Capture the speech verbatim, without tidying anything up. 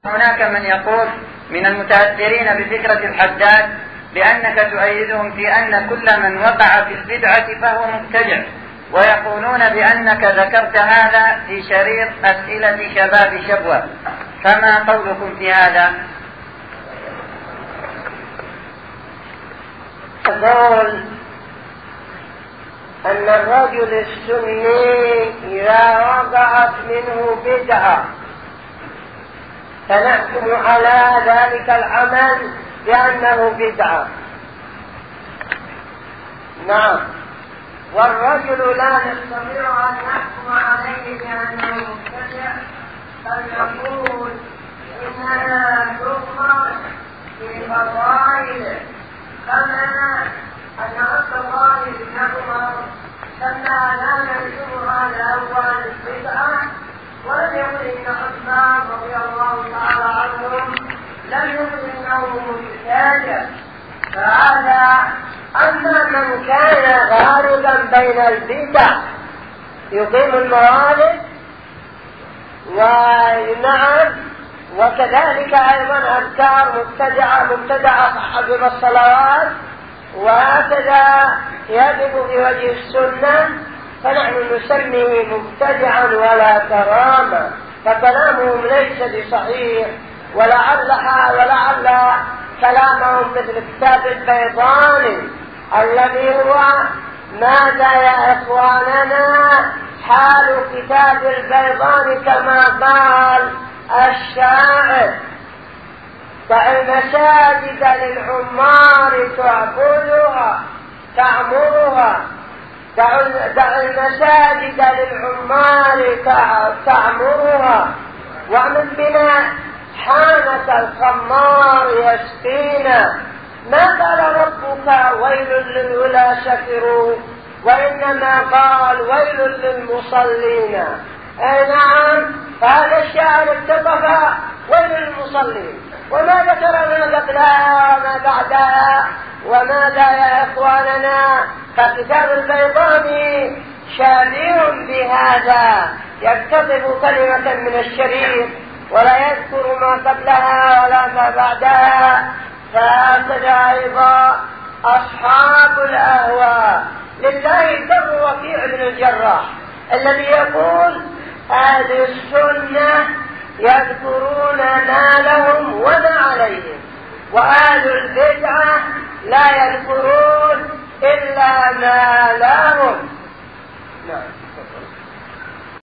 هناك من يقول من المتأثرين بفكرة الحداد بأنك تؤيدهم في أن كل من وقع في البدعة فهو مبتدع، ويقولون بأنك ذكرت هذا في شريط أسئلة شباب شبوة، فما قولكم في هذا؟ أقول أن الرجل السني إذا وقعت منه بدعة فنحكم على ذلك العمل بأنه بدعة. نعم، والرجل لا نستطيع أن نحكم عليه بأنه مبتدع، بل نقول إننا نؤمر بالفضائل كما أن رب الله بن عمر لما لا ننشرها الأول بدعة، ولم يقل إن عثمان رضي الله تعالى عنهم لم يقل إنه مبتدع. فهذا أما من كان غالبا بين البدع يقيم الموالد، ونعم وكذلك أيضا أذكار مبتدعة مبتدعة حفظ الصلوات، وهكذا يجب في وجه السنة، فنحن نسميه مبتدعا ولا كرامة، فكلامهم ليس بصحيح، ولعلها ولعل كلامهم مثل كتاب البيضاني الذي هو ماذا يا إخواننا حال كتاب البيضاني كما قال الشاعر: دع المساجد للعمار تعبدها تعمرها دع المساجد للعمار تعمرها ومن بنا حانة الخمار يسقينا. ما قال ربك ويل للولا سكروا، وإنما قال ويل للمصلين. أي نعم، فهذا الشاعر اكتطف ويل للمصلين، وما ذكر ما قبلها وما بعدها وماذا يا إخواننا؟ فكتاب البيضاني شابه بهذا، يكتطف كلمة من الشريط ولا يذكر ما قبلها ولا ما بعدها. فهكذا أيضا أصحاب الأهواء. لله در وكيع بن الجراح الذي يقول أهل السنة يذكرون ما لهم وما عليهم، وأهل البدعة لا يذكرون إلا ما لهم. نعم.